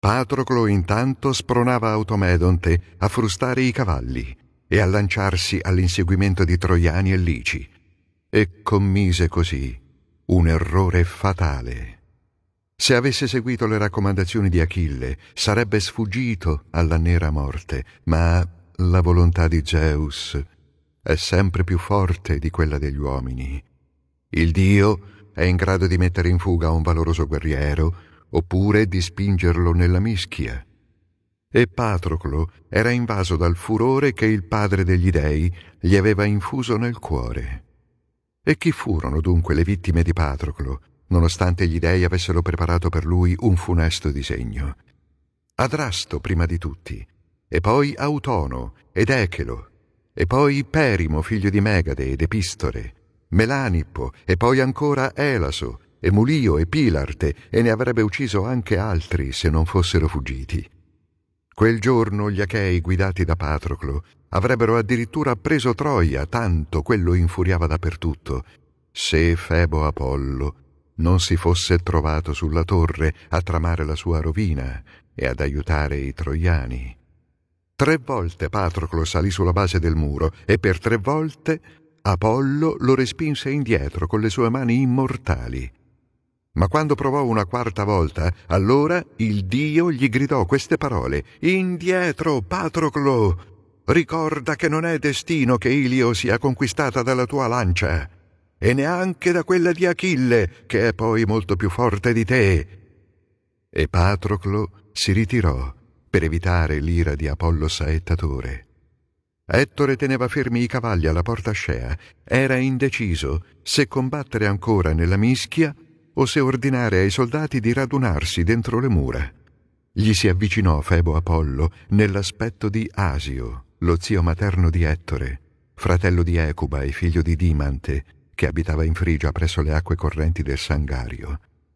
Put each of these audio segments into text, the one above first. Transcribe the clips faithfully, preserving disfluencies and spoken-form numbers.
Patroclo intanto spronava Automedonte a frustare i cavalli e a lanciarsi all'inseguimento di Troiani e Lici, e commise così un errore fatale. Se avesse seguito le raccomandazioni di Achille, sarebbe sfuggito alla nera morte, ma la volontà di Zeus è sempre più forte di quella degli uomini. Il dio è in grado di mettere in fuga un valoroso guerriero oppure di spingerlo nella mischia. E Patroclo era invaso dal furore che il padre degli dei gli aveva infuso nel cuore. E chi furono dunque le vittime di Patroclo, nonostante gli dei avessero preparato per lui un funesto disegno? Adrasto prima di tutti, e poi Autono ed Echelo, e poi Perimo, figlio di Megade ed Epistore, Melanippo, e poi ancora Elaso, e Mulio e Pilarte, e ne avrebbe ucciso anche altri se non fossero fuggiti. Quel giorno gli Achei, guidati da Patroclo, avrebbero addirittura preso Troia, tanto quello infuriava dappertutto, se Febo Apollo non si fosse trovato sulla torre a tramare la sua rovina e ad aiutare i troiani. Tre volte Patroclo salì sulla base del muro e per tre volte Apollo lo respinse indietro con le sue mani immortali. Ma quando provò una quarta volta, allora il dio gli gridò queste parole: «Indietro, Patroclo! Ricorda che non è destino che Ilio sia conquistata dalla tua lancia, e neanche da quella di Achille, che è poi molto più forte di te». E Patroclo si ritirò per evitare l'ira di Apollo saettatore. Ettore teneva fermi i cavalli alla porta Scea. Era indeciso se combattere ancora nella mischia o se ordinare ai soldati di radunarsi dentro le mura. Gli si avvicinò Febo Apollo nell'aspetto di Asio, lo zio materno di Ettore, fratello di Ecuba e figlio di Dimante, che abitava in Frigia presso le acque correnti del Sangario.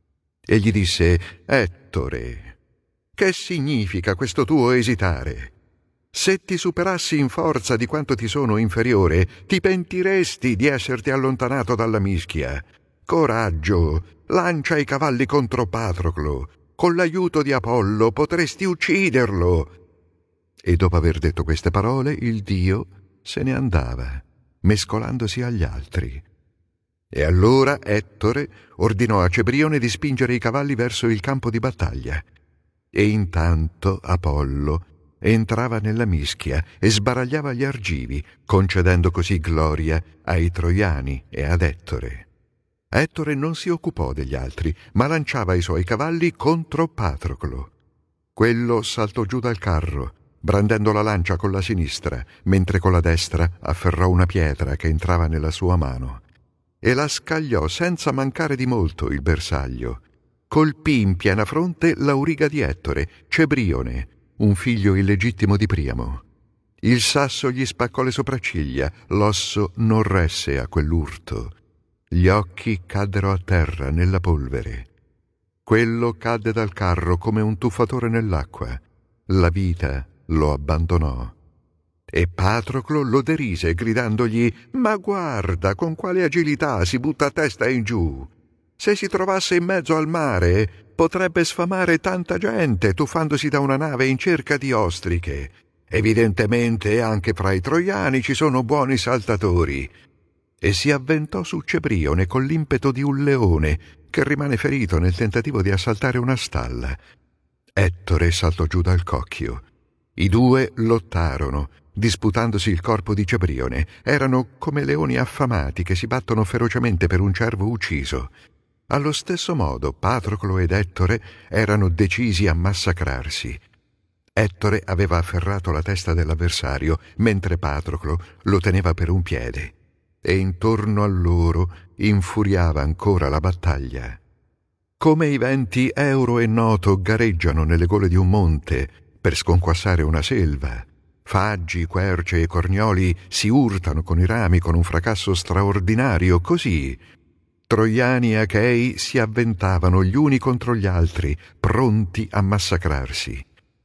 E gli disse: «Ettore, che significa questo tuo esitare? Se ti superassi in forza di quanto ti sono inferiore, ti pentiresti di esserti allontanato dalla mischia. Coraggio! Lancia i cavalli contro Patroclo. Con l'aiuto di Apollo potresti ucciderlo». E dopo aver detto queste parole, il dio se ne andava, mescolandosi agli altri. E allora Ettore ordinò a Cebrione di spingere i cavalli verso il campo di battaglia. E intanto Apollo entrava nella mischia e sbaragliava gli argivi, concedendo così gloria ai troiani e ad Ettore. Ettore non si occupò degli altri, ma lanciava i suoi cavalli contro Patroclo. Quello saltò giù dal carro, brandendo la lancia con la sinistra, mentre con la destra afferrò una pietra che entrava nella sua mano, e la scagliò senza mancare di molto il bersaglio. Colpì in piena fronte l'auriga di Ettore, Cebrione, un figlio illegittimo di Priamo. Il sasso gli spaccò le sopracciglia, l'osso non resse a quell'urto. Gli occhi caddero a terra nella polvere. Quello cadde dal carro come un tuffatore nell'acqua. La vita lo abbandonò. E Patroclo lo derise, gridandogli: «Ma guarda con quale agilità si butta a testa in giù! Se si trovasse in mezzo al mare, potrebbe sfamare tanta gente tuffandosi da una nave in cerca di ostriche. Evidentemente anche fra i troiani ci sono buoni saltatori». E si avventò su Cebrione con l'impeto di un leone che rimane ferito nel tentativo di assaltare una stalla. Ettore saltò giù dal cocchio. I due lottarono, disputandosi il corpo di Cebrione. Erano come leoni affamati che si battono ferocemente per un cervo ucciso. Allo stesso modo Patroclo ed Ettore erano decisi a massacrarsi. Ettore aveva afferrato la testa dell'avversario, mentre Patroclo lo teneva per un piede. E intorno a loro infuriava ancora la battaglia. Come i venti Euro e Noto gareggiano nelle gole di un monte per sconquassare una selva, Faggi, querce e cornioli si urtano con i rami con un fracasso straordinario, così troiani e achei si avventavano gli uni contro gli altri, pronti a massacrarsi.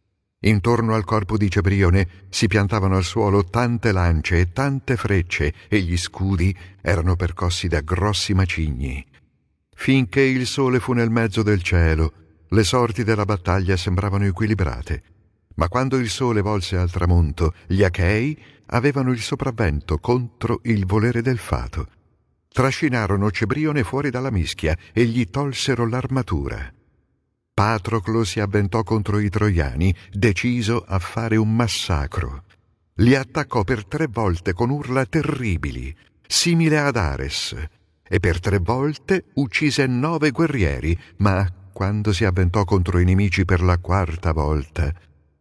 Intorno al corpo di Cebrione si piantavano al suolo tante lance e tante frecce, e gli scudi erano percossi da grossi macigni. Finché il sole fu nel mezzo del cielo, le sorti della battaglia sembravano equilibrate, ma quando il sole volse al tramonto, gli Achei avevano il sopravvento contro il volere del fato. Trascinarono Cebrione fuori dalla mischia e gli tolsero l'armatura. Patroclo si avventò contro i troiani, deciso a fare un massacro. Li attaccò per tre volte con urla terribili, simile ad Ares, e per tre volte uccise nove guerrieri, ma quando si avventò contro i nemici per la quarta volta,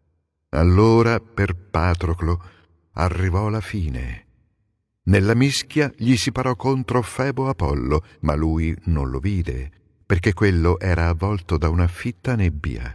allora per Patroclo arrivò la fine. Nella mischia gli si parò contro Febo Apollo, ma lui non lo vide, perché quello era avvolto da una fitta nebbia.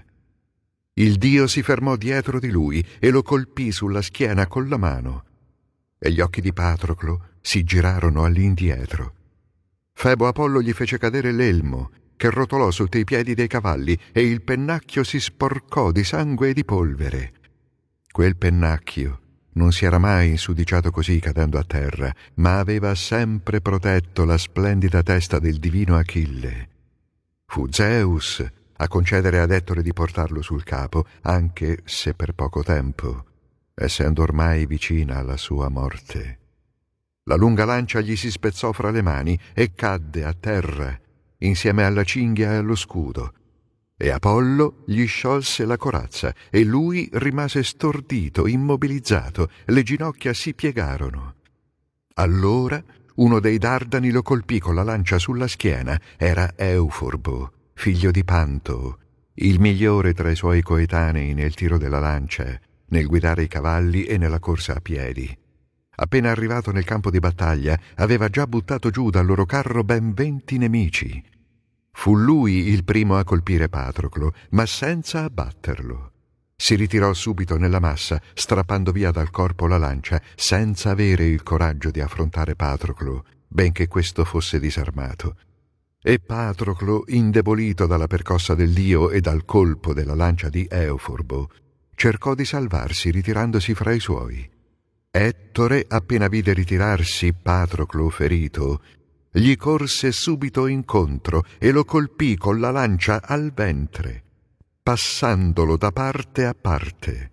Il dio si fermò dietro di lui e lo colpì sulla schiena con la mano, e gli occhi di Patroclo si girarono all'indietro. Febo Apollo gli fece cadere l'elmo, che rotolò sotto i piedi dei cavalli, e il pennacchio si sporcò di sangue e di polvere. Quel pennacchio non si era mai insudiciato così cadendo a terra, ma aveva sempre protetto la splendida testa del divino Achille. Fu Zeus a concedere ad Ettore di portarlo sul capo, anche se per poco tempo, essendo ormai vicina alla sua morte. La lunga lancia gli si spezzò fra le mani e cadde a terra, insieme alla cinghia e allo scudo, e Apollo gli sciolse la corazza e lui rimase stordito, immobilizzato, le ginocchia si piegarono. Allora uno dei Dardani lo colpì con la lancia sulla schiena. Era Euforbo, figlio di Panto, il migliore tra i suoi coetanei nel tiro della lancia, nel guidare i cavalli e nella corsa a piedi. Appena arrivato nel campo di battaglia, aveva già buttato giù dal loro carro ben venti nemici. Fu lui il primo a colpire Patroclo, ma senza abbatterlo. Si ritirò subito nella massa, strappando via dal corpo la lancia, senza avere il coraggio di affrontare Patroclo, benché questo fosse disarmato. E Patroclo, indebolito dalla percossa del dio e dal colpo della lancia di Euforbo, cercò di salvarsi ritirandosi fra i suoi. Ettore, appena vide ritirarsi Patroclo ferito, gli corse subito incontro e lo colpì con la lancia al ventre, passandolo da parte a parte.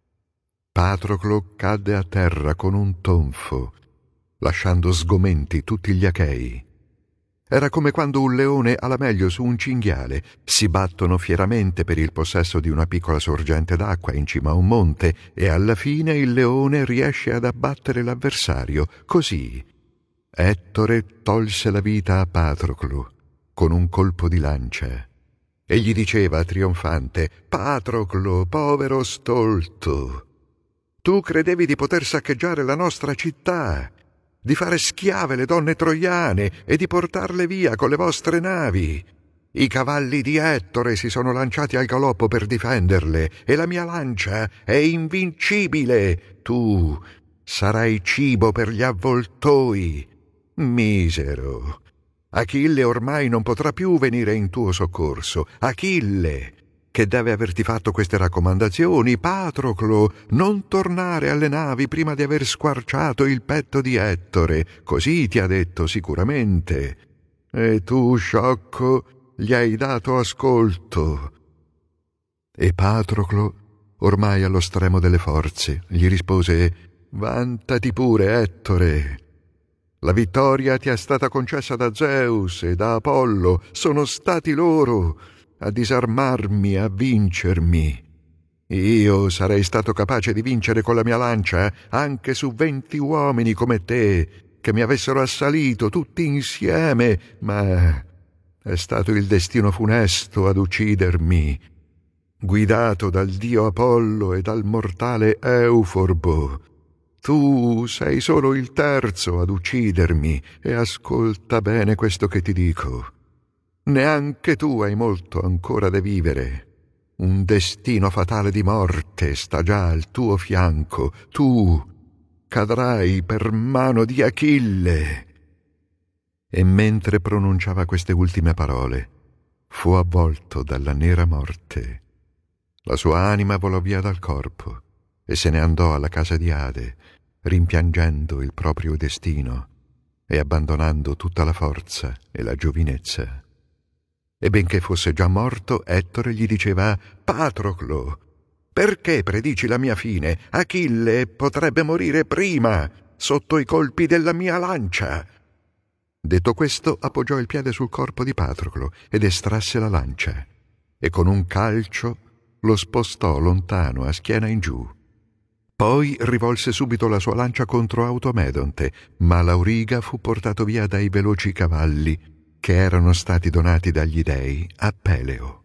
Patroclo cadde a terra con un tonfo, lasciando sgomenti tutti gli Achei. Era come quando un leone ha la meglio su un cinghiale. Si battono fieramente per il possesso di una piccola sorgente d'acqua in cima a un monte e alla fine il leone riesce ad abbattere l'avversario. Così Ettore tolse la vita a Patroclo con un colpo di lancia e gli diceva trionfante: «Patroclo, povero stolto, tu credevi di poter saccheggiare la nostra città, di fare schiave le donne troiane e di portarle via con le vostre navi. I cavalli di Ettore si sono lanciati al galoppo per difenderle e la mia lancia è invincibile. Tu sarai cibo per gli avvoltoi. Misero! Achille ormai non potrà più venire in tuo soccorso. Achille, che deve averti fatto queste raccomandazioni: Patroclo, non tornare alle navi prima di aver squarciato il petto di Ettore, così ti ha detto sicuramente. E tu, sciocco, gli hai dato ascolto». E Patroclo, ormai allo stremo delle forze, gli rispose: «Vantati pure, Ettore. La vittoria ti è stata concessa da Zeus e da Apollo. Sono stati loro a disarmarmi, a vincermi. Io sarei stato capace di vincere con la mia lancia anche su venti uomini come te, che mi avessero assalito tutti insieme, ma è stato il destino funesto ad uccidermi, guidato dal dio Apollo e dal mortale Euforbo. Tu sei solo il terzo ad uccidermi, e ascolta bene questo che ti dico. Neanche tu hai molto ancora da vivere. Un destino fatale di morte sta già al tuo fianco. Tu cadrai per mano di Achille». E mentre pronunciava queste ultime parole, fu avvolto dalla nera morte. La sua anima volò via dal corpo e se ne andò alla casa di Ade, rimpiangendo il proprio destino e abbandonando tutta la forza e la giovinezza. e benché fosse già morto, Ettore gli diceva: «Patroclo, perché predici la mia fine? Achille potrebbe morire prima, sotto i colpi della mia lancia». Detto questo, appoggiò il piede sul corpo di Patroclo ed estrasse la lancia, e con un calcio lo spostò lontano a schiena in giù. Poi rivolse subito la sua lancia contro Automedonte, ma l'auriga fu portato via dai veloci cavalli che erano stati donati dagli dei a Peleo.